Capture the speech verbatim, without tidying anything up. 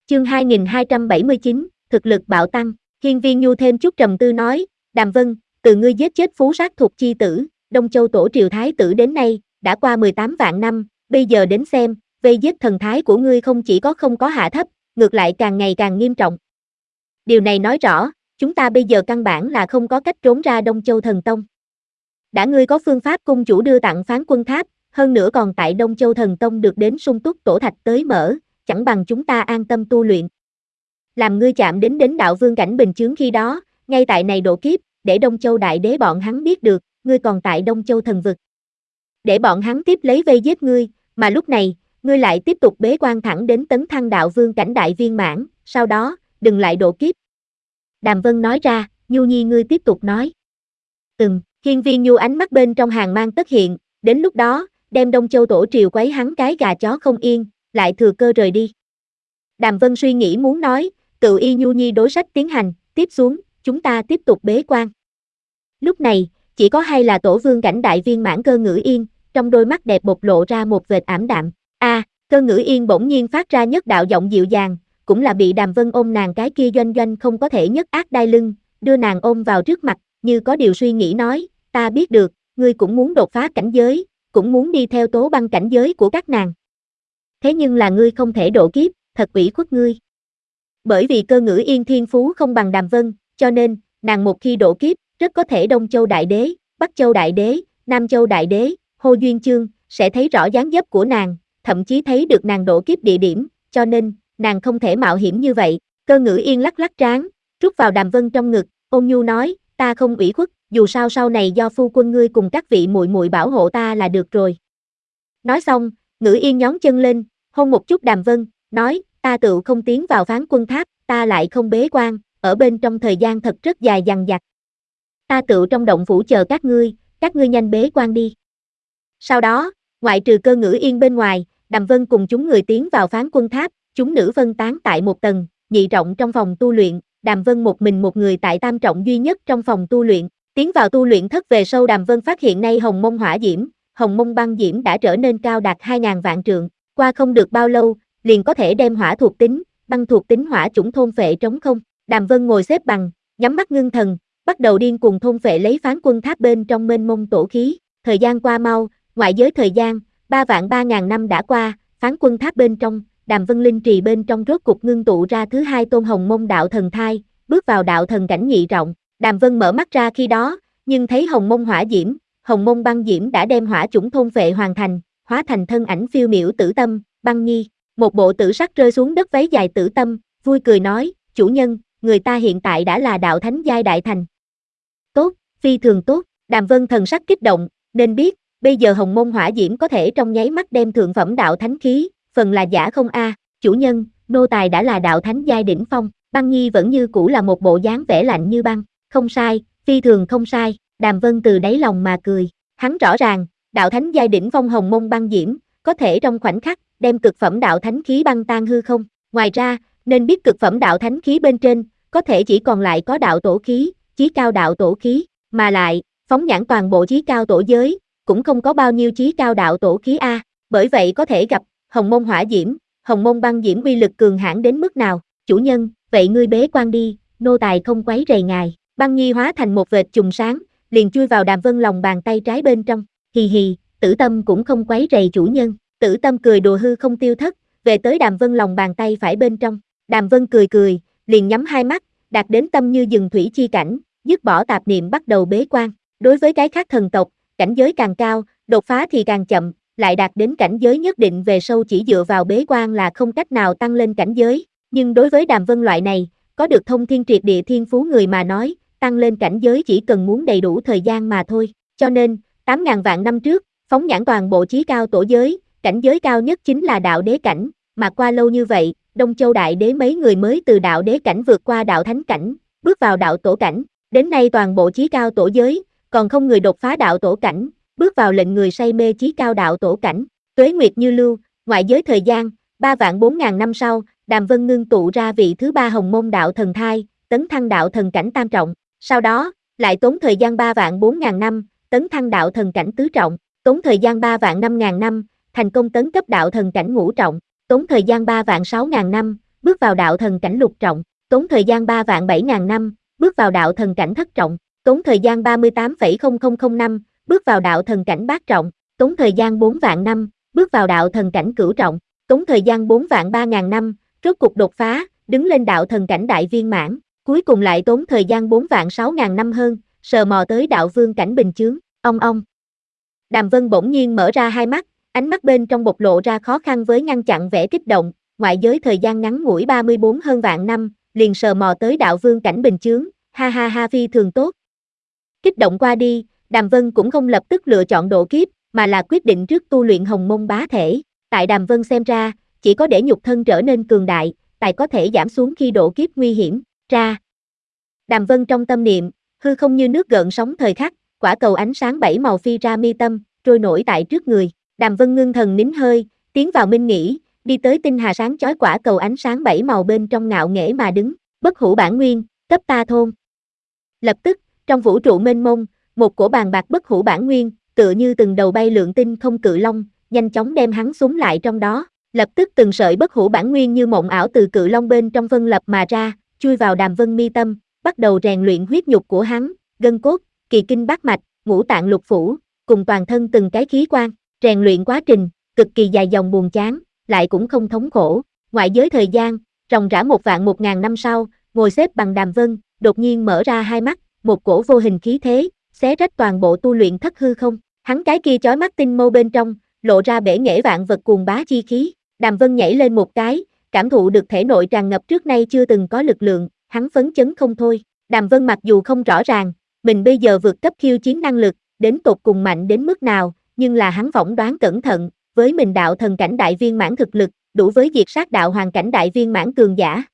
Chương hai nghìn hai trăm bảy mươi chín, thực lực bạo tăng. Hiên Viên Nhu thêm chút trầm tư nói, Đàm Vân, từ ngươi giết chết phú sát thuộc chi tử, Đông Châu tổ triều thái tử đến nay, đã qua mười tám vạn năm, bây giờ đến xem, vây giết thần thái của ngươi không chỉ có không có hạ thấp, ngược lại càng ngày càng nghiêm trọng. Điều này nói rõ, chúng ta bây giờ căn bản là không có cách trốn ra Đông Châu Thần Tông. Đã ngươi có phương pháp cung chủ đưa tặng Phán Quân Tháp, hơn nữa còn tại Đông Châu Thần Tông được đến sung túc tổ thạch tới mở, chẳng bằng chúng ta an tâm tu luyện. Làm ngươi chạm đến đến đạo vương cảnh bình chướng khi đó, ngay tại này độ kiếp, để Đông Châu đại đế bọn hắn biết được, ngươi còn tại Đông Châu thần vực. Để bọn hắn tiếp lấy vây giết ngươi, mà lúc này, ngươi lại tiếp tục bế quan thẳng đến tấn thăng đạo vương cảnh đại viên mãn, sau đó, đừng lại độ kiếp. Đàm Vân nói ra, Nhu Nhi ngươi tiếp tục nói. Ừm, Hiên Viên Nhu ánh mắt bên trong hàng mang tất hiện, đến lúc đó, đem Đông Châu tổ triều quấy hắn cái gà chó không yên, lại thừa cơ rời đi. Đàm Vân suy nghĩ muốn nói, tự y Nhu Nhi đối sách tiến hành, tiếp xuống, chúng ta tiếp tục bế quan. Lúc này, chỉ có hay là tổ vương cảnh đại viên mãn Cơ Ngữ Yên, trong đôi mắt đẹp bộc lộ ra một vệt ảm đạm. A, à, Cơ Ngữ Yên bỗng nhiên phát ra nhất đạo giọng dịu dàng, cũng là bị Đàm Vân ôm nàng cái kia doanh doanh không có thể nhất ác đai lưng, đưa nàng ôm vào trước mặt, như có điều suy nghĩ nói, ta biết được, ngươi cũng muốn đột phá cảnh giới, cũng muốn đi theo tố băng cảnh giới của các nàng. Thế nhưng là ngươi không thể độ kiếp, thật ủy khuất ngươi. Bởi vì Cơ Ngữ Yên thiên phú không bằng Đàm Vân, cho nên, nàng một khi độ kiếp, rất có thể Đông Châu Đại Đế, Bắc Châu Đại Đế, Nam Châu Đại Đế, Hồ Duyên Chương, sẽ thấy rõ dáng dấp của nàng, thậm chí thấy được nàng độ kiếp địa điểm, cho nên, nàng không thể mạo hiểm như vậy. Cơ Ngữ Yên lắc lắc trán, rút vào Đàm Vân trong ngực, ôn nhu nói, ta không ủy khuất, dù sao sau này do phu quân ngươi cùng các vị muội muội bảo hộ ta là được rồi. Nói xong, Ngữ Yên nhón chân lên, hôn một chút Đàm Vân, nói, ta tự không tiến vào Phán Quân Tháp, ta lại không bế quan, ở bên trong thời gian thật rất dài dằng dặc. Ta tự trong động phủ chờ các ngươi, các ngươi nhanh bế quan đi. Sau đó, ngoại trừ Cơ Ngữ Yên bên ngoài, Đàm Vân cùng chúng người tiến vào Phán Quân Tháp, chúng nữ phân tán tại một tầng, nhị trọng trong phòng tu luyện, Đàm Vân một mình một người tại tam trọng duy nhất trong phòng tu luyện. Tiến vào tu luyện thất về sau Đàm Vân phát hiện nay Hồng Mông Hỏa Diễm, Hồng Mông Băng Diễm đã trở nên cao đạt hai nghìn vạn trượng, qua không được bao lâu, liền có thể đem hỏa thuộc tính, băng thuộc tính hỏa chủng thôn phệ trống không. Đàm Vân ngồi xếp bằng, nhắm mắt ngưng thần, bắt đầu điên cuồng thôn phệ lấy Phán Quân Tháp bên trong mênh mông tổ khí. Thời gian qua mau, ngoại giới thời gian, ba vạn ba ngàn năm đã qua, Phán Quân Tháp bên trong, Đàm Vân linh trì bên trong rốt cục ngưng tụ ra thứ hai tôn Hồng Mông đạo thần thai, bước vào đạo thần cảnh nhị trọng. Đàm Vân mở mắt ra khi đó, nhưng thấy Hồng Mông Hỏa Diễm, Hồng Mông Băng Diễm đã đem hỏa chủng thôn phệ hoàn thành, hóa thành thân ảnh phiêu miểu Tử Tâm, Băng Nhi, một bộ tử sắc rơi xuống đất váy dài Tử Tâm, vui cười nói, chủ nhân, người ta hiện tại đã là đạo thánh giai đại thành. Tốt, phi thường tốt, Đàm Vân thần sắc kích động, nên biết, bây giờ Hồng Mông Hỏa Diễm có thể trong nháy mắt đem thượng phẩm đạo thánh khí, phần là giả không a, à. Chủ nhân, nô tài đã là đạo thánh giai đỉnh phong. Băng Nhi vẫn như cũ là một bộ dáng vẻ lạnh như băng, không sai, phi thường không sai, Đàm Vân từ đáy lòng mà cười, hắn rõ ràng, đạo thánh giai đỉnh phong Hồng Mông Băng Diễm, có thể trong khoảnh khắc, đem cực phẩm đạo thánh khí băng tan hư không, ngoài ra, nên biết cực phẩm đạo thánh khí bên trên, có thể chỉ còn lại có đạo tổ khí, chí cao đạo tổ khí, mà lại, phóng nhãn toàn bộ chí cao tổ giới, cũng không có bao nhiêu chí cao đạo tổ khí a, bởi vậy có thể gặp, Hồng Mông Hỏa Diễm, Hồng Mông Băng Diễm uy lực cường hãn đến mức nào, chủ nhân, vậy ngươi bế quan đi, nô tài không quấy rầy ngài. Băng Nhi hóa thành một vệt chùm sáng, liền chui vào Đàm Vân lòng bàn tay trái bên trong, hì hì, Tử Tâm cũng không quấy rầy chủ nhân. Tử Tâm cười đùa hư không tiêu thất, về tới Đàm Vân lòng bàn tay phải bên trong. Đàm Vân cười cười, liền nhắm hai mắt, đạt đến tâm như dừng thủy chi cảnh, dứt bỏ tạp niệm bắt đầu bế quan. Đối với cái khác thần tộc, cảnh giới càng cao, đột phá thì càng chậm, lại đạt đến cảnh giới nhất định về sau chỉ dựa vào bế quan là không cách nào tăng lên cảnh giới. Nhưng đối với Đàm Vân loại này, có được thông thiên triệt địa thiên phú người mà nói, tăng lên cảnh giới chỉ cần muốn đầy đủ thời gian mà thôi. Cho nên, tám ngàn vạn năm trước, phóng nhãn toàn bộ chí cao tổ giới, cảnh giới cao nhất chính là đạo đế cảnh, mà qua lâu như vậy, Đông Châu đại đế mấy người mới từ đạo đế cảnh vượt qua đạo thánh cảnh, bước vào đạo tổ cảnh, đến nay toàn bộ chí cao tổ giới, còn không người đột phá đạo tổ cảnh, bước vào lệnh người say mê chí cao đạo tổ cảnh. Tuế nguyệt như lưu, ngoại giới thời gian, ba vạn bốn ngàn năm sau, Đàm Vân ngưng tụ ra vị thứ ba Hồng Mông đạo thần thai, tấn thăng đạo thần cảnh tam trọng, sau đó, lại tốn thời gian ba vạn bốn ngàn năm, tấn thăng đạo thần cảnh tứ trọng, tốn thời gian ba vạn năm ngàn năm, thành công tấn cấp đạo thần cảnh ngũ trọng, tốn thời gian ba vạn sáu ngàn năm, bước vào đạo thần cảnh lục trọng, tốn thời gian ba vạn bảy ngàn năm, bước vào đạo thần cảnh thất trọng, tốn thời gian ba mươi tám phẩy không không không năm, bước vào đạo thần cảnh bát trọng, tốn thời gian bốn vạn năm, bước vào đạo thần cảnh cửu trọng, tốn thời gian bốn vạn ba ngàn năm, rốt cục đột phá, đứng lên đạo thần cảnh đại viên mãn, cuối cùng lại tốn thời gian bốn vạn sáu ngàn năm hơn, sờ mò tới đạo vương cảnh bình chướng, ong ong. Đàm Vân bỗng nhiên mở ra hai mắt, ánh mắt bên trong bộc lộ ra khó khăn với ngăn chặn vẻ kích động, ngoại giới thời gian ngắn ngủi ba mươi bốn hơn vạn năm, liền sờ mò tới đạo vương cảnh bình chướng, ha ha ha phi thường tốt. Kích động qua đi, Đàm Vân cũng không lập tức lựa chọn độ kiếp, mà là quyết định trước tu luyện hồng môn bá thể, tại Đàm Vân xem ra, chỉ có để nhục thân trở nên cường đại, tài có thể giảm xuống khi độ kiếp nguy hiểm, ra. Đàm Vân trong tâm niệm, hư không như nước gợn sóng thời khắc, quả cầu ánh sáng bảy màu phi ra mi tâm, trôi nổi tại trước người, Đàm Vân ngưng thần nín hơi, tiến vào minh nghĩ, đi tới tinh hà sáng chói quả cầu ánh sáng bảy màu bên trong ngạo nghễ mà đứng, bất hủ bản nguyên, cấp ta thôn. Lập tức, trong vũ trụ mênh mông, một cổ bàn bạc bất hủ bản nguyên, tựa như từng đầu bay lượn tinh không cự long, nhanh chóng đem hắn súng lại trong đó, lập tức từng sợi bất hủ bản nguyên như mộng ảo từ cự long bên trong vân lập mà ra, chui vào Đàm Vân mi tâm, bắt đầu rèn luyện huyết nhục của hắn, gân cốt, kỳ kinh bát mạch, ngũ tạng lục phủ, cùng toàn thân từng cái khí quan, rèn luyện quá trình, cực kỳ dài dòng buồn chán, lại cũng không thống khổ, ngoại giới thời gian, ròng rã một vạn một ngàn năm sau, ngồi xếp bằng Đàm Vân, đột nhiên mở ra hai mắt, một cổ vô hình khí thế, xé rách toàn bộ tu luyện thất hư không, hắn cái kia chói mắt tinh mâu bên trong, lộ ra bể nghệ vạn vật cuồng bá chi khí, Đàm Vân nhảy lên một cái, cảm thụ được thể nội tràn ngập trước nay chưa từng có lực lượng, hắn phấn chấn không thôi, Đàm Vân mặc dù không rõ ràng, mình bây giờ vượt cấp khiêu chiến năng lực, đến tột cùng mạnh đến mức nào, nhưng là hắn phỏng đoán cẩn thận, với mình đạo thần cảnh đại viên mãn thực lực, đủ với diệt sát đạo hoàng cảnh đại viên mãn cường giả,